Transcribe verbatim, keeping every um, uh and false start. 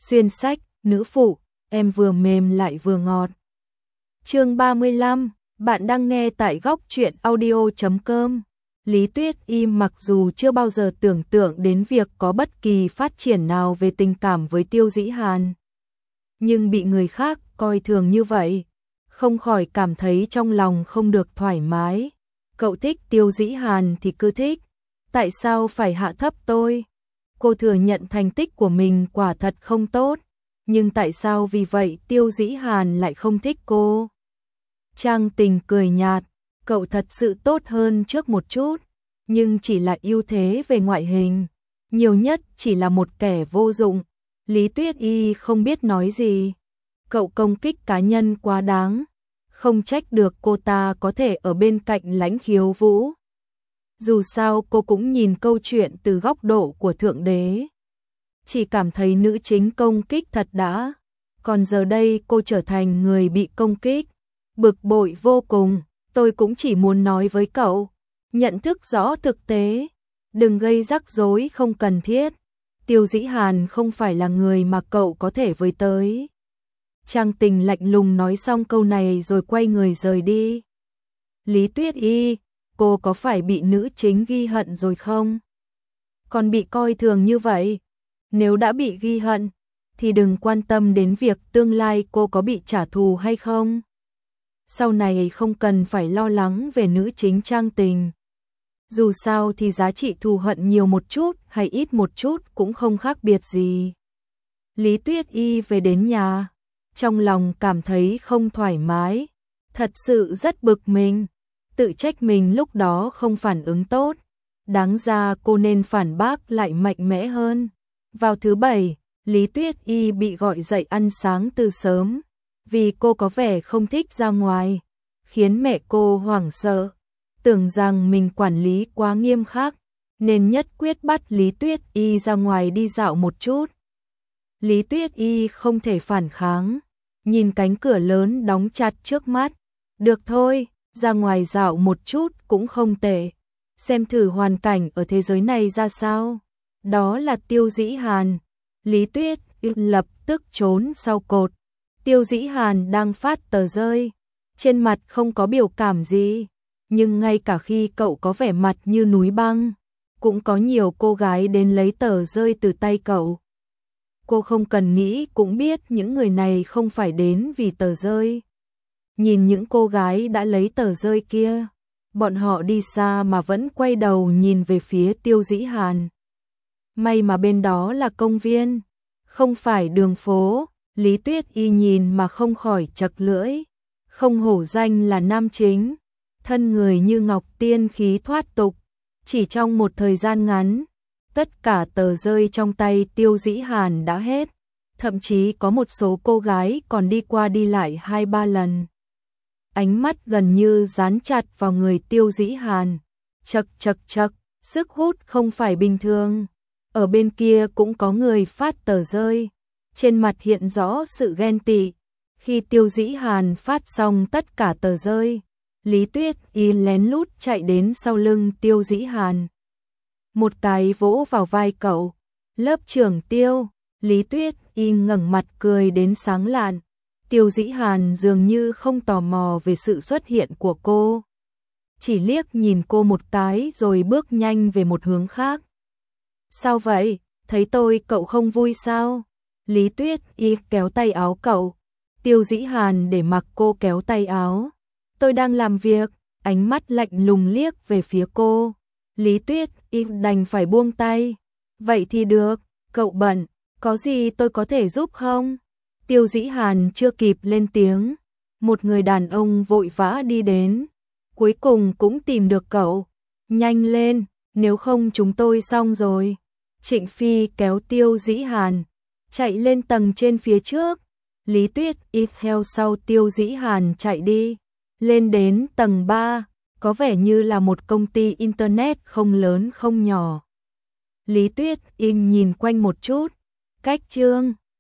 Xuyên sách, nữ phụ, em vừa mềm lại vừa ngọt. Chương ba mươi lăm, bạn đang nghe tại góc truyện audio chấm com. Lý Tuyết Y mặc dù chưa bao giờ tưởng tượng đến việc có bất kỳ phát triển nào về tình cảm với Tiêu Dĩ Hàn, nhưng bị người khác coi thường như vậy, không khỏi cảm thấy trong lòng không được thoải mái. Cậu thích Tiêu Dĩ Hàn thì cứ thích, tại sao phải hạ thấp tôi? Cô thừa nhận thành tích của mình quả thật không tốt, nhưng tại sao vì vậy Tiêu Dĩ Hàn lại không thích cô? Trang Tình cười nhạt, cậu thật sự tốt hơn trước một chút, nhưng chỉ là ưu thế về ngoại hình, nhiều nhất chỉ là một kẻ vô dụng. Lý Tuyết Y không biết nói gì, cậu công kích cá nhân quá đáng, không trách được cô ta có thể ở bên cạnh Lãnh Khiếu Vũ. Dù sao cô cũng nhìn câu chuyện từ góc độ của Thượng Đế, chỉ cảm thấy nữ chính công kích thật đã, còn giờ đây cô trở thành người bị công kích, bực bội vô cùng. Tôi cũng chỉ muốn nói với cậu, nhận thức rõ thực tế, đừng gây rắc rối không cần thiết. Tiêu Dĩ Hàn không phải là người mà cậu có thể với tới. Trang Tình lạnh lùng nói xong câu này rồi quay người rời đi. Lý Tuyết Y, cô có phải bị nữ chính ghi hận rồi không? Còn bị coi thường như vậy, nếu đã bị ghi hận, thì đừng quan tâm đến việc tương lai cô có bị trả thù hay không. Sau này không cần phải lo lắng về nữ chính Trang Tình. Dù sao thì giá trị thù hận nhiều một chút hay ít một chút cũng không khác biệt gì. Lý Tuyết Y về đến nhà, trong lòng cảm thấy không thoải mái, thật sự rất bực mình, tự trách mình lúc đó không phản ứng tốt, đáng ra cô nên phản bác lại mạnh mẽ hơn. Vào thứ bảy, Lý Tuyết Y bị gọi dậy ăn sáng từ sớm, vì cô có vẻ không thích ra ngoài, khiến mẹ cô hoảng sợ, tưởng rằng mình quản lý quá nghiêm khắc, nên nhất quyết bắt Lý Tuyết Y ra ngoài đi dạo một chút. Lý Tuyết Y không thể phản kháng, nhìn cánh cửa lớn đóng chặt trước mắt, được thôi, ra ngoài dạo một chút cũng không tệ, xem thử hoàn cảnh ở thế giới này ra sao. Đó là Tiêu Dĩ Hàn. Lý Tuyết Y lập tức trốn sau cột. Tiêu Dĩ Hàn đang phát tờ rơi, trên mặt không có biểu cảm gì, nhưng ngay cả khi cậu có vẻ mặt như núi băng, cũng có nhiều cô gái đến lấy tờ rơi từ tay cậu. Cô không cần nghĩ cũng biết những người này không phải đến vì tờ rơi. Nhìn những cô gái đã lấy tờ rơi kia, bọn họ đi xa mà vẫn quay đầu nhìn về phía Tiêu Dĩ Hàn. May mà bên đó là công viên, không phải đường phố. Lý Tuyết Y nhìn mà không khỏi chật lưỡi, không hổ danh là nam chính, thân người như ngọc tiên khí thoát tục, chỉ trong một thời gian ngắn, tất cả tờ rơi trong tay Tiêu Dĩ Hàn đã hết, thậm chí có một số cô gái còn đi qua đi lại hai ba lần. Ánh mắt gần như dán chặt vào người Tiêu Dĩ Hàn, chật chật chật, sức hút không phải bình thường. Ở bên kia cũng có người phát tờ rơi, trên mặt hiện rõ sự ghen tị. Khi Tiêu Dĩ Hàn phát xong tất cả tờ rơi, Lý Tuyết Y lén lút chạy đến sau lưng Tiêu Dĩ Hàn, một cái vỗ vào vai cậu. Lớp trưởng Tiêu. Lý Tuyết Y ngẩng mặt cười đến sáng lạn. Tiêu Dĩ Hàn dường như không tò mò về sự xuất hiện của cô, chỉ liếc nhìn cô một cái rồi bước nhanh về một hướng khác. Sao vậy, thấy tôi cậu không vui sao? Lý Tuyết Y kéo tay áo cậu. Tiêu Dĩ Hàn để mặc cô kéo tay áo. Tôi đang làm việc, ánh mắt lạnh lùng liếc về phía cô. Lý Tuyết Y đành phải buông tay. Vậy thì được, cậu bận, có gì tôi có thể giúp không? Tiêu Dĩ Hàn chưa kịp lên tiếng, một người đàn ông vội vã đi đến, cuối cùng cũng tìm được cậu. Nhanh lên, nếu không chúng tôi xong rồi. Trịnh Phi kéo Tiêu Dĩ Hàn, chạy lên tầng trên phía trước. Lý Tuyết Y theo sau Tiêu Dĩ Hàn chạy đi, lên đến tầng ba, có vẻ như là một công ty internet không lớn không nhỏ. Lý Tuyết Y nhìn quanh một chút, cách Trương